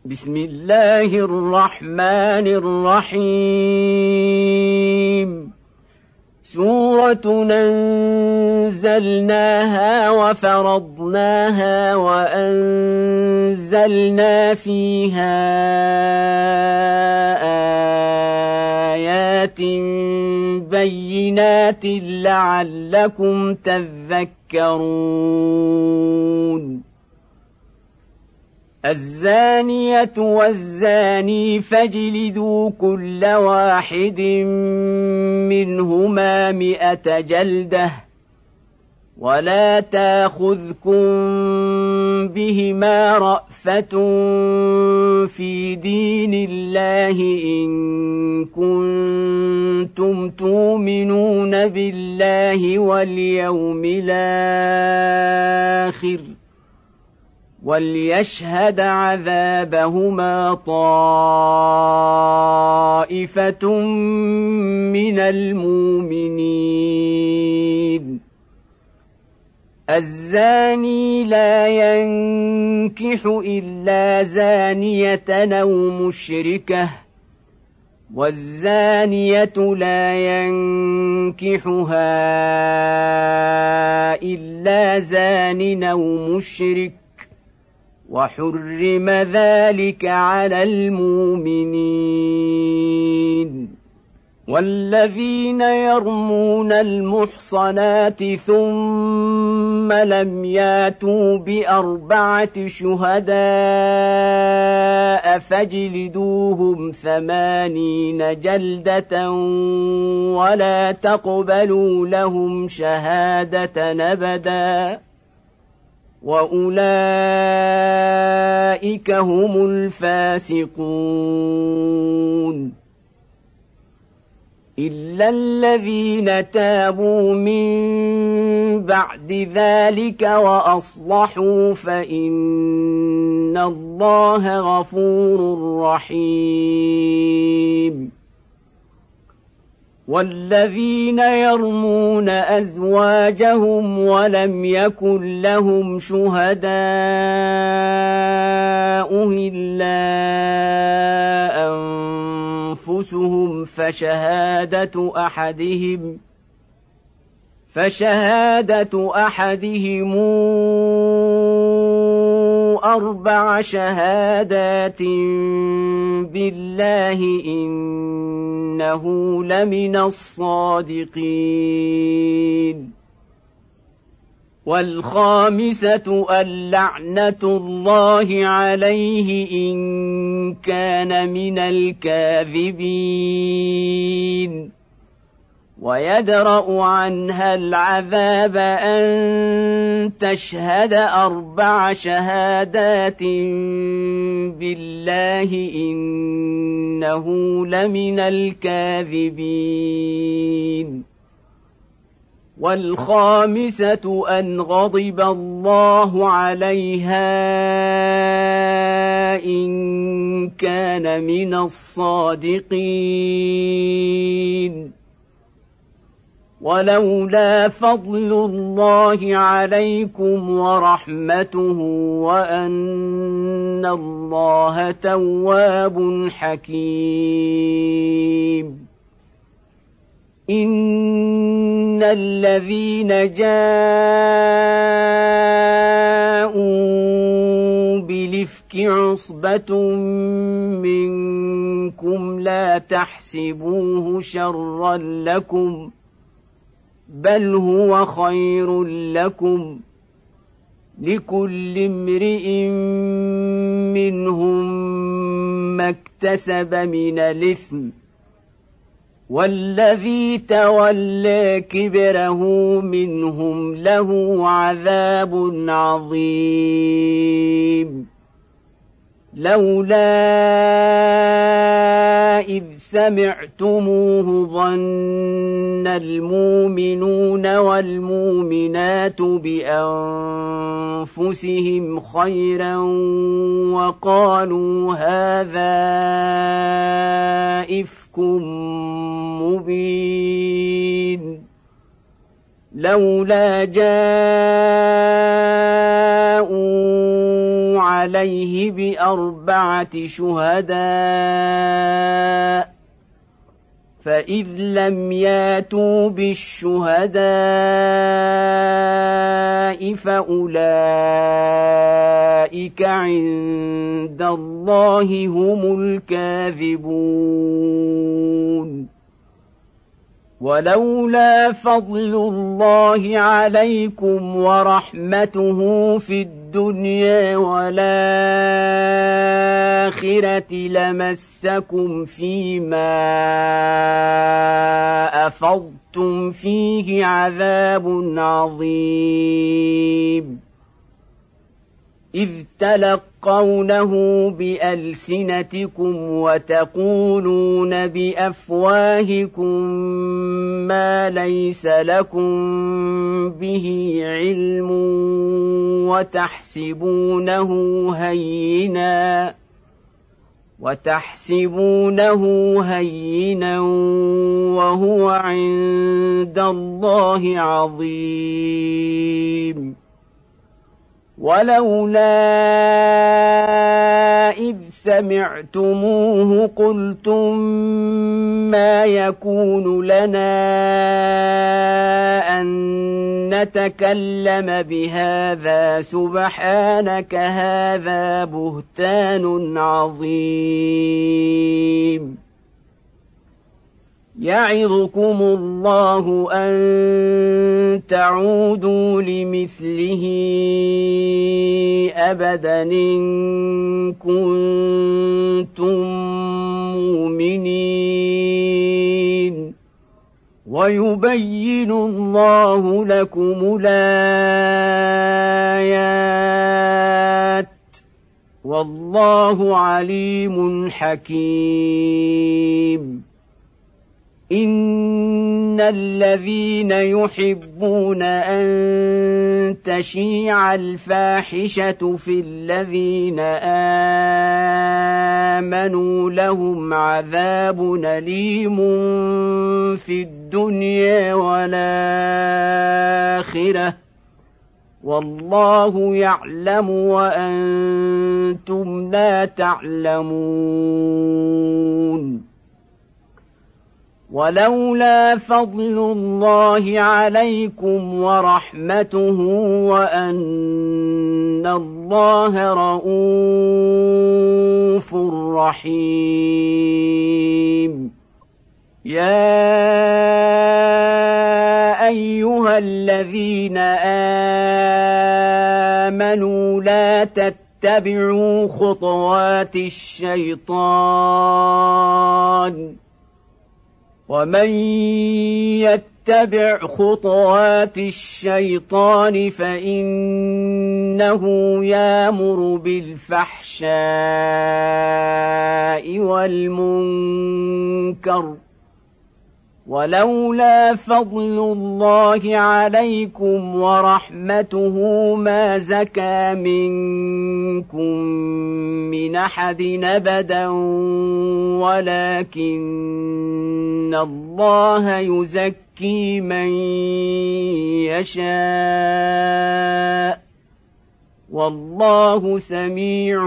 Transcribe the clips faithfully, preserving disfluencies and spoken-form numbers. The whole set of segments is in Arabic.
بسم الله الرحمن الرحيم سورة أنزلناها وفرضناها وأنزلنا فيها آيات بينات لعلكم تذكرون الزانية والزاني فاجلدوا كل واحد منهما مئة جلدة ولا تاخذكم بهما رأفة في دين الله إن كنتم تؤمنون بالله واليوم الآخر وليشهد عذابهما طائفة من المؤمنين الزاني لا ينكح إلا زانية أو مشركة والزانية لا ينكحها إلا زان أو مشرك وحرم ذلك على المؤمنين والذين يرمون المحصنات ثم لم ياتوا بأربعة شهداء فاجلدوهم ثمانين جلدة ولا تقبلوا لهم شهادة أبدا وأولئك هم الفاسقون إلا الذين تابوا من بعد ذلك وأصلحوا فإن الله غفور رحيم والذين يرمون أزواجهم ولم يكن لهم شهداء إلا أنفسهم فشهادة أحدهم فشهادة أحدهم أربع شهادات بالله إنه لمن الصادقين والخامسة اللعنة الله عليه إن كان من الكاذبين ويدرأ عنها العذاب أن تشهد أربع شهادات بالله إنه لمن الكاذبين والخامسة أن غضب الله عليها إن كان من الصادقين ولولا فضل الله عليكم ورحمته وأن الله تواب حكيم إن الذين جاءوا بالإفك عصبة منكم لا تحسبوه شرا لكم بل هو خير لكم لكل امرئ منهم ما اكتسب من الإثم والذي تولى كبره منهم له عذاب عظيم لولا إذ سمعتموه ظن المؤمنون والمؤمنات بأنفسهم خيرا وقالوا هذا إفك مبين لولا جاءوا عليه بأربعة شهداء فإذ لم ياتوا بالشهداء فأولئك عند الله هم الكاذبون ولولا فضل الله عليكم ورحمته في الدنيا والآخرة لمسكم فيما أفضتم فيه عذاب عظيم إذ تلقونه بألسنتكم وتقولون بأفواهكم ما ليس لكم به علم وتحسبونه هينا وتحسبونه هينا وهو عند الله عظيم ولولا إذ سمعتموه قلتم ما يكون لنا أن نتكلم بهذا سبحانك هذا بهتان عظيم يعظكم الله أن تعودوا لمثله أبدا إن كنتم مؤمنين ويبين الله لكم الآيات والله عليم حكيم إن الذين يحبون أن تشيع الفاحشة في الذين آمنوا لهم عذاب أليم في الدنيا والآخرة والله يعلم وأنتم لا تعلمون ولولا فضل الله عليكم ورحمته وأن الله رءوف رحيم يا أيها الذين آمنوا لا تتبعوا خطوات الشيطان ومن يتبع خطوات الشيطان فإنه يأمر بالفحشاء والمنكر ولولا فضل الله عليكم ورحمته ما زكى منكم من أحد أبدا ولكن الله يزكي من يشاء والله سميع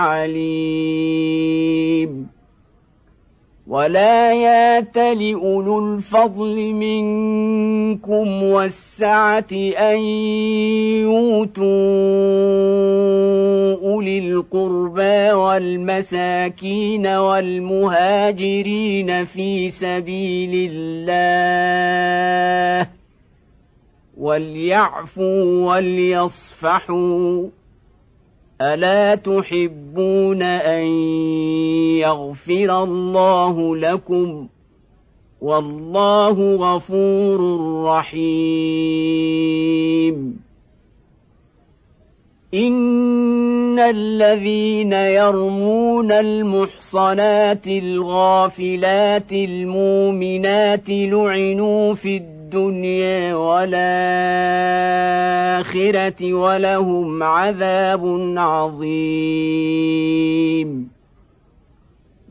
عليم ولا يأتل أولو الفضل منكم والسعة أن يؤتوا أولي القربى والمساكين والمهاجرين في سبيل الله وليعفوا وليصفحوا ألا تحبون أن يغفر الله لكم والله غفور رحيم إن الذين يرمون المحصنات الغافلات المؤمنات لعنوا في الدنيا والآخرة ولهم عذاب عظيم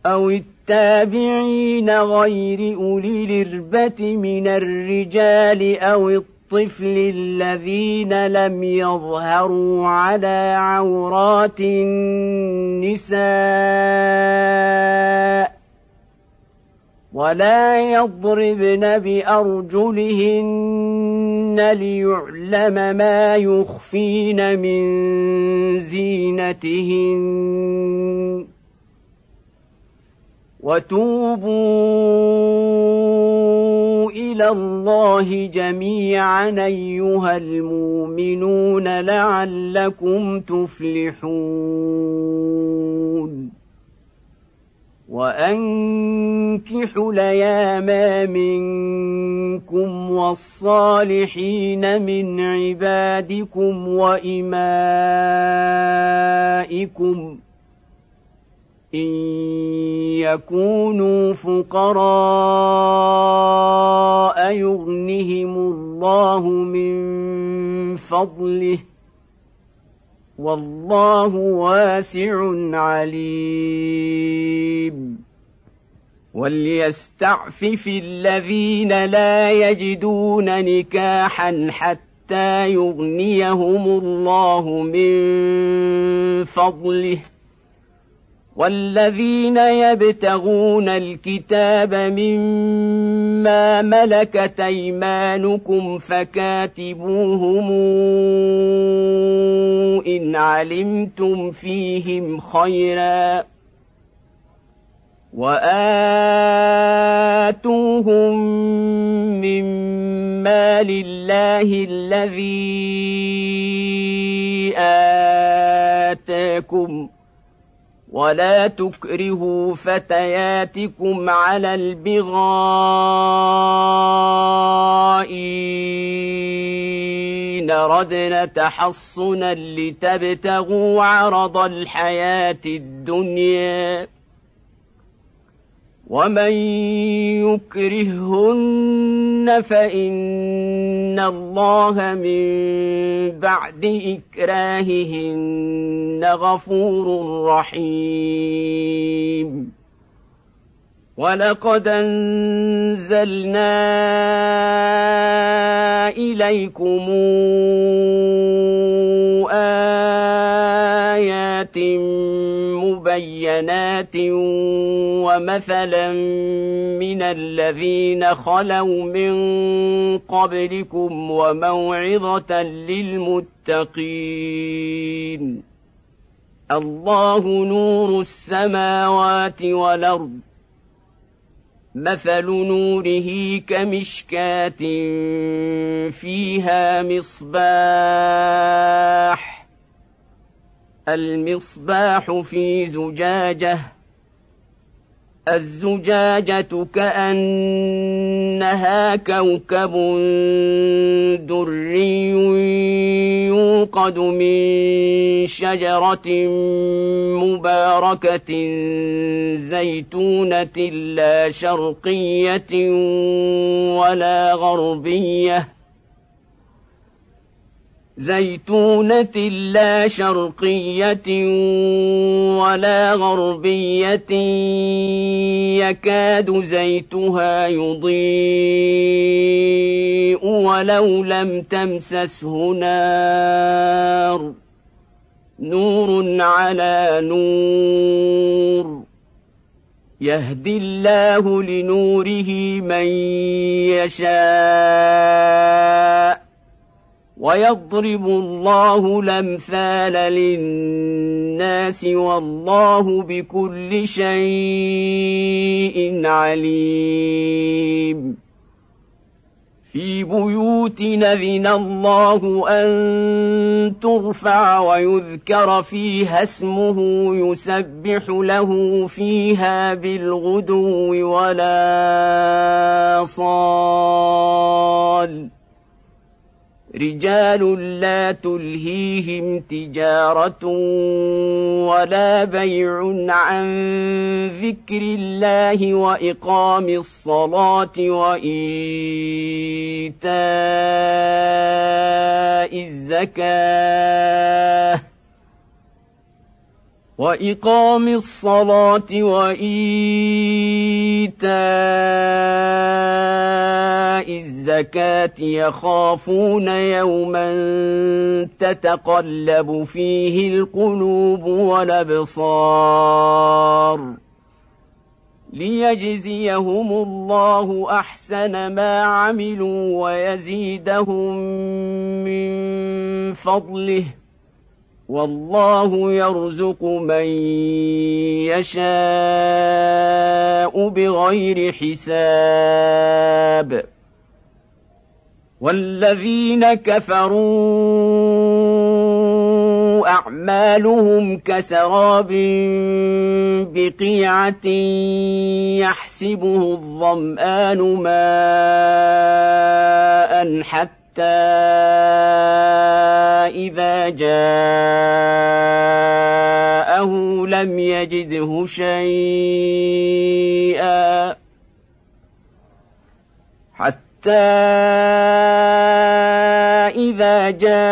أو التابعين غير أولي الإربة من الرجال أو الطفل الذين لم يظهروا على عورات النساء ولا يضربن بأرجلهن ليعلم ما يخفين من زينتهن وتوبوا إلى الله جميعا أيها المؤمنون لعلكم تفلحون وأنكحوا الأيام منكم والصالحين من عبادكم وإمائكم إن يكونوا فقراء يغنهم الله من فضله والله واسع عليم وليستعفف الذين لا يجدون نكاحا حتى يغنيهم الله من فضله والذين يبتغون الكتاب مما ملكت أيمانكم فكاتبوهم إن علمتم فيهم خيرا وآتوهم مما لله الذي آتاكم ولا تكرهوا فتياتكم على البغاء إن ردن تحصنا لتبتغوا عرض الحياة الدنيا ومن يكرههن فإن الله من بعد إكراههن غفور رحيم ولقد أنزلنا إليكم آيات مبينات ومثلا من الذين خلوا من قبلكم وموعظة للمتقين الله نور السماوات والأرض مثل نوره كمشكاة فيها مصباح المصباح في زجاجة الزجاجة كأنها كوكب دري يوقد من شجرة مباركة زيتونة لا شرقية ولا غربية زيتونة لا شرقية ولا غربية يكاد زيتها يضيء ولو لم تمسسه نار نور على نور يهدي الله لنوره من يشاء ويضرب الله الأمثال للناس والله بكل شيء عليم في بيوت أذن الله أن ترفع ويذكر فيها اسمه يسبح له فيها بالغدو ولا صال رجال لا تلهيهم تجارة ولا بيع عن ذكر الله وإقام الصلاة وإيتاء الزكاة وإقام الصلاة وإيتاء الزكاة يخافون يوما تتقلب فيه القلوب والأبصار ليجزيهم الله أحسن ما عملوا ويزيدهم من فضله والله يرزق من يشاء بغير حساب والذين كفروا أعمالهم كسراب بقيعة يحسبه الظمآن ماء حتى إذا جاءه لم يجده شيئا حتى إذا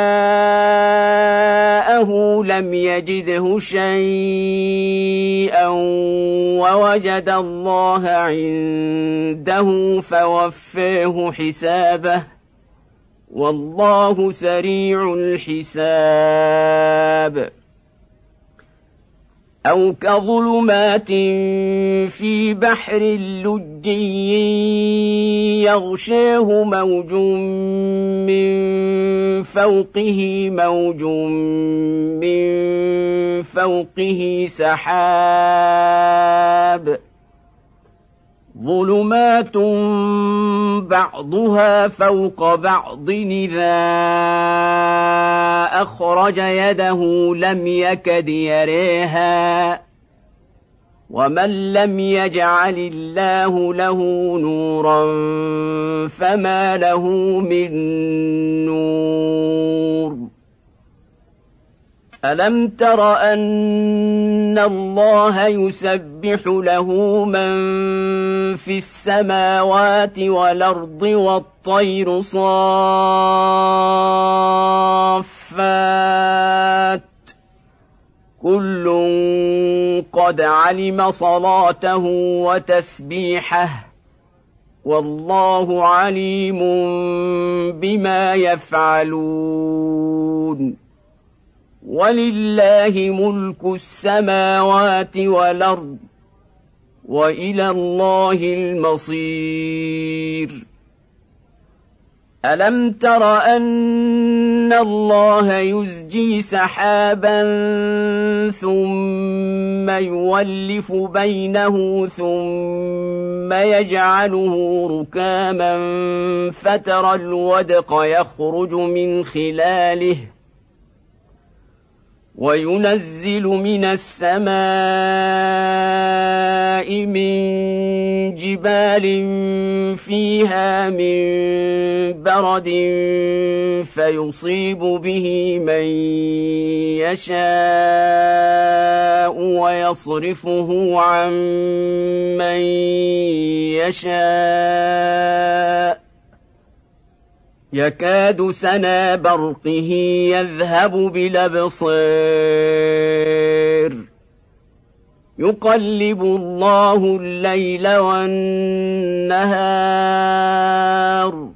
جاءه لم يجده شيئا ووجد الله عنده فوفاه حسابه والله سريع الحساب أو كظلمات في بحر لجي يغشاه موج من فوقه موج من فوقه سحاب ظلمات بعضها فوق بعض إذا أخرج يده لم يكد يريها ومن لم يجعل الله له نورا فما له من نور ألم تر أن الله يسبح له من في السماوات والأرض والطير صافات كل قد علم صلاته وتسبيحه والله عليم بما يفعلون ولله ملك السماوات والأرض وإلى الله المصير ألم تر أن الله يزجي سحابا ثم يولف بينه ثم يجعله ركاما فترى الودق يخرج من خلاله وينزل من السماء من جبال فيها من برد فيصيب به من يشاء ويصرفه عن من يشاء يكاد سنا برقه يذهب بالأبصار يقلب الله الليل والنهار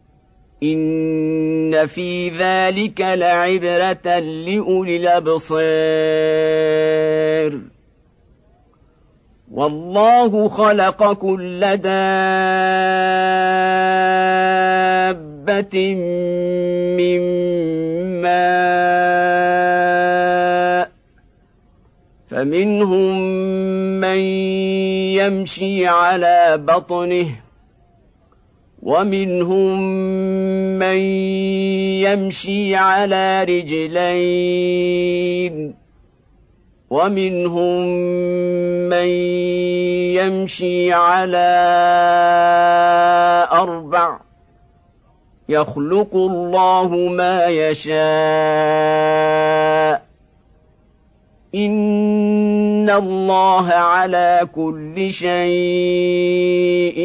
إن في ذلك لعبرة لأولي الأبصار والله خلق كل دابة من ماء فمنهم من يمشي على بطنه ومنهم من يمشي على رجلين ومنهم من يمشي على أربع يخلق الله ما يشاء إن الله على كل شيء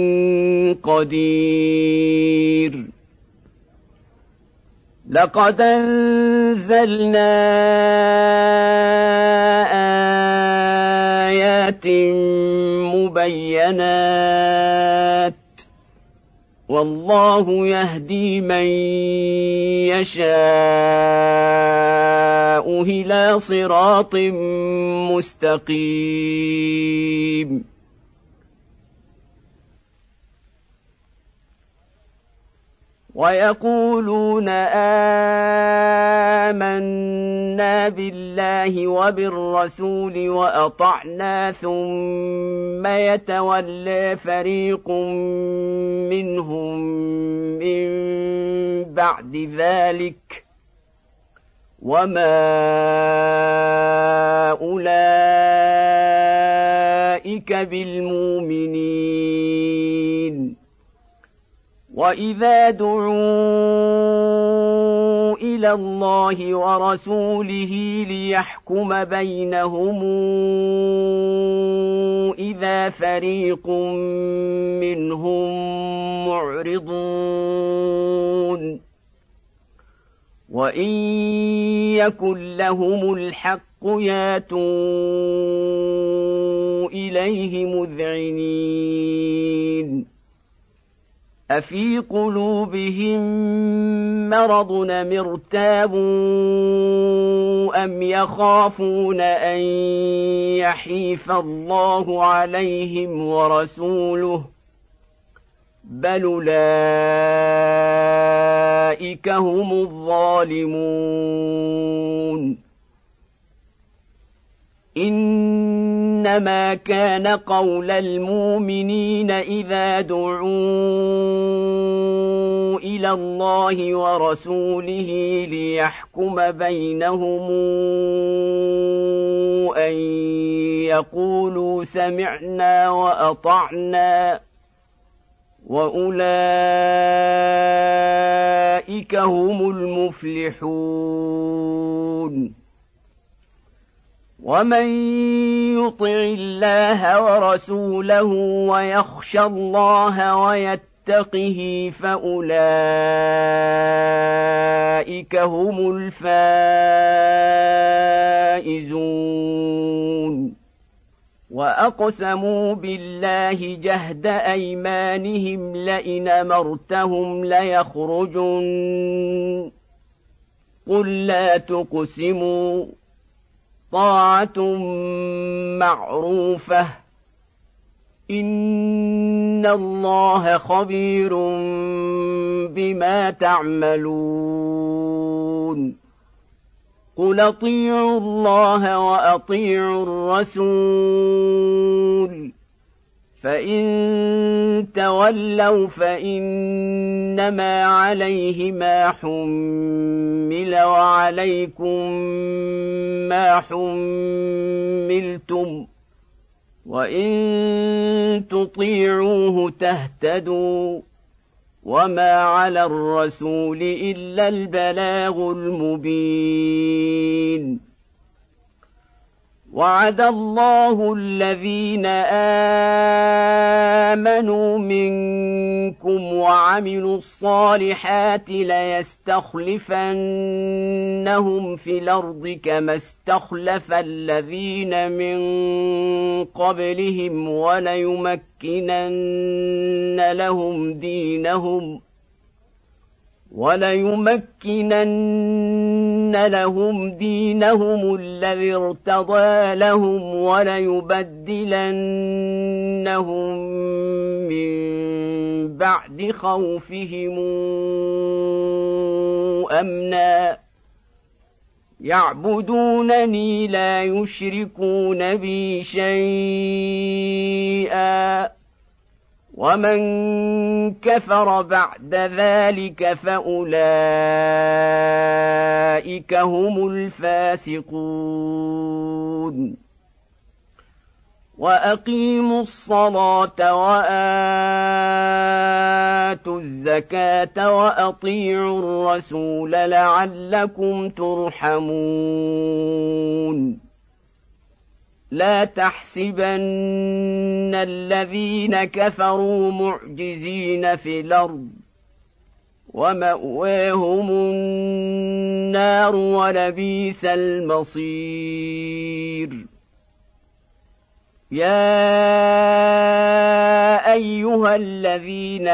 قدير لقد أنزلنا آيات مبينات والله يهدي من يشاء إلى صراط مستقيم ويقولون آمنا بالله وبالرسول وأطعنا ثم يتولى فريق منهم من بعد ذلك وما أولئك بالمؤمنين وإذا دعوا إلى الله ورسوله ليحكم بينهم إذا فريق منهم معرضون وإن يكن لهم الحق ياتوا إليه مذعنين أفي قلوبهم مرض أم ارتابوا أم يخافون أن يحيف الله عليهم ورسوله بل أولئك هم الظالمون إنما كان قول المؤمنين إذا دعوا إلى الله ورسوله ليحكم بينهم أن يقولوا سمعنا وأطعنا وأولئك هم المفلحون ومن يطع الله ورسوله ويخشى الله ويتقه فأولئك هم الفائزون وأقسموا بالله جهد أيمانهم لئن أمرتهم ليخرجن قل لا تقسموا طاعة معروفة إن الله خبير بما تعملون قل أطيعوا الله وأطيعوا الرسول فإن تولوا فإنما عليه ما حمل وعليكم ما حملتم وإن تطيعوه تهتدوا وما على الرسول إلا البلاغ المبين وعد الله الذين آمنوا منكم وعملوا الصالحات ليستخلفنهم في الأرض كما استخلف الذين من قبلهم وليمكنن لهم دينهم وليمكنن لهم دينهم الذي ارتضى لهم وليبدلنهم من بعد خوفهم أمنا يعبدونني لا يشركون بي شيئا ومن كفر بعد ذلك فأولئك هم الفاسقون وأقيموا الصلاة وآتوا الزكاة وأطيعوا الرسول لعلكم ترحمون لا تحسبن الذين كفروا معجزين في الأرض ومأواهم النار ولبئس المصير يا أيها الذين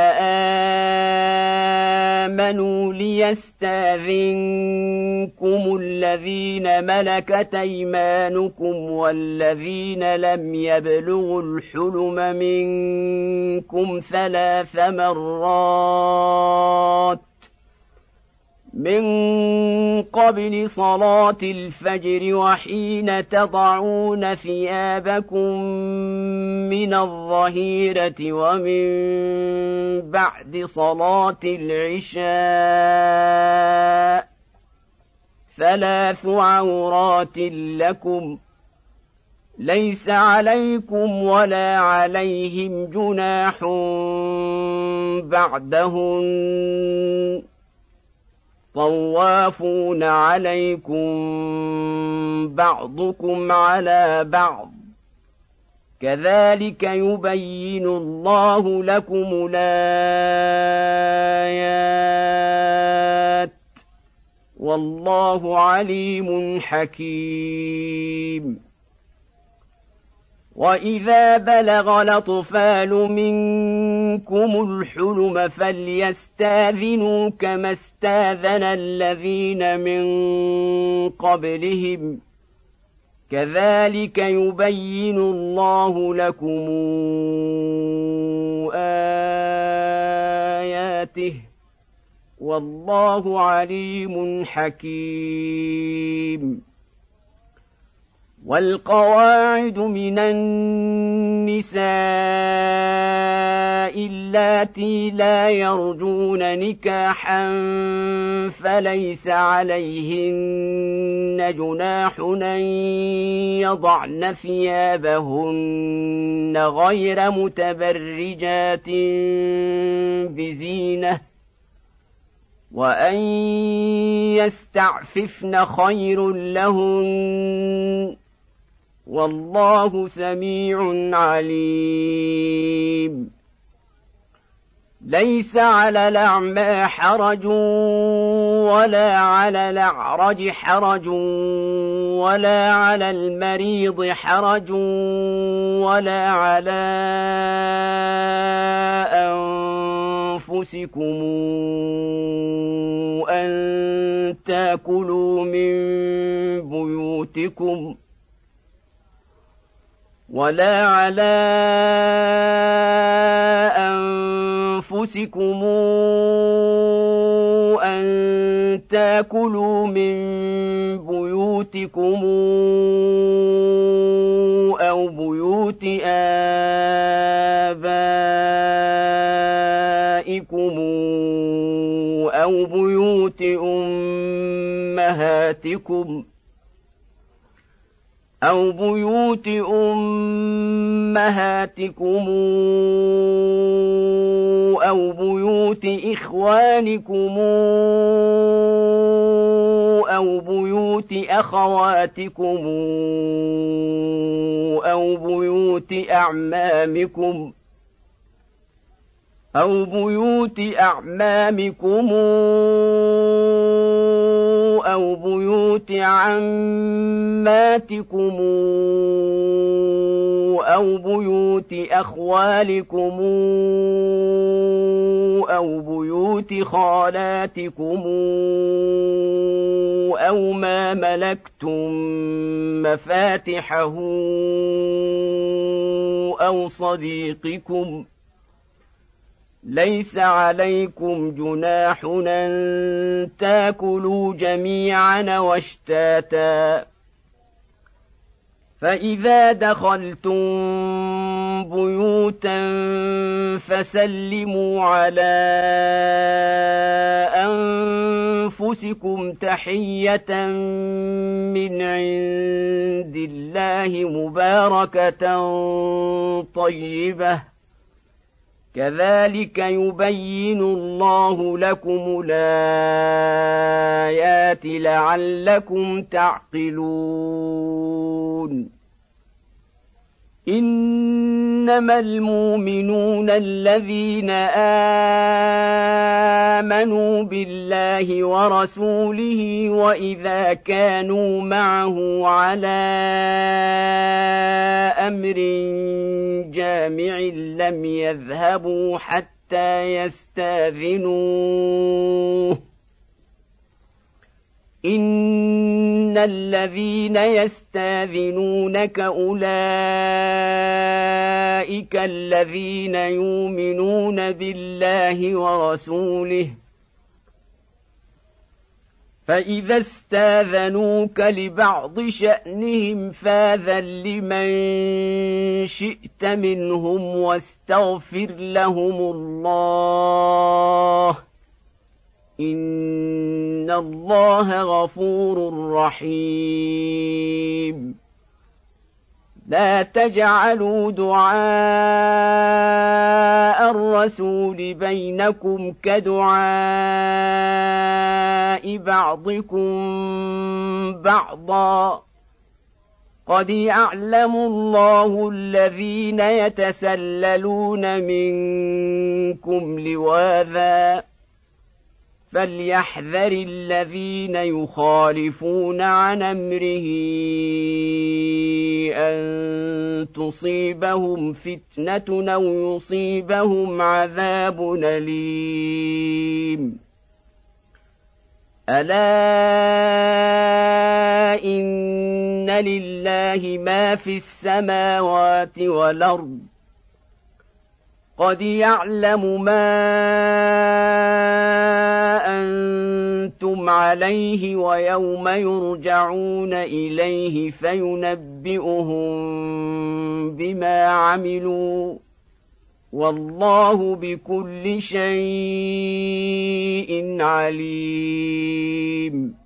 آمنوا ليستأذنكم الذين ملكت أيمانكم والذين لم يبلغوا الحلم منكم ثلاث مرات من قبل صلاة الفجر وحين تضعون ثيابكم من الظهيرة ومن بعد صلاة العشاء ثلاث عورات لكم ليس عليكم ولا عليهم جناح بعدهن طوافون عليكم بعضكم على بعض كذلك يبين الله لكم الآيات والله عليم حكيم. وإذا بلغ الأطفال منكم الحلم فليستأذنوا كما استأذن الذين من قبلهم كذلك يبين الله لكم آياته والله عليم حكيم. والقواعد من النساء اللاتي لا يرجون نكاحا فليس عليهن جناح أن يضعن ثيابهن غير متبرجات بزينة وأن يستعففن خير لهن والله سميع عليم. ليس على الأعمى حرج ولا على الأعرج حرج ولا على المريض حرج ولا على أنفسكم أن تأكلوا من بيوتكم ولا على أنفسكم أن تأكلوا من بيوتكم أو بيوت آبائكم أو بيوت أمهاتكم أو بيوت أمهاتكم أو بيوت إخوانكم أو بيوت أخواتكم أو بيوت أعمامكم أو بيوت أعمامكم أو بيوت عماتكم أو بيوت أخوالكم أو بيوت خالاتكم أو ما ملكتم مفاتحه أو صديقكم ليس عليكم جناح أن تأكلوا جميعا واشتاتا فإذا دخلتم بيوتا فسلموا على أنفسكم تحية من عند الله مباركة طيبة كذلك يبين الله لكم الآيات لعلكم تعقلون. إن إنما المؤمنون الذين آمنوا بالله ورسوله وإذا كانوا معه على أمر جامع لم يذهبوا حتى يستأذنوه إن الذين يستأذنونك أولئك الذين يؤمنون بالله ورسوله فإذا استاذنوك لبعض شأنهم فاذن لمن شئت منهم واستغفر لهم الله إن الله غفور رحيم لا تجعلوا دعاء الرسول بينكم كدعاء بعضكم بعضا قد يعلم الله الذين يتسللون منكم لواذا فليحذر الذين يخالفون عن أمره أن تصيبهم فتنة أو يصيبهم عذاب أليم ألا إن لله ما في السماوات والأرض قد يعلم ما أنتم عليه ويوم يرجعون إليه فينبئهم بما عملوا والله بكل شيء عليم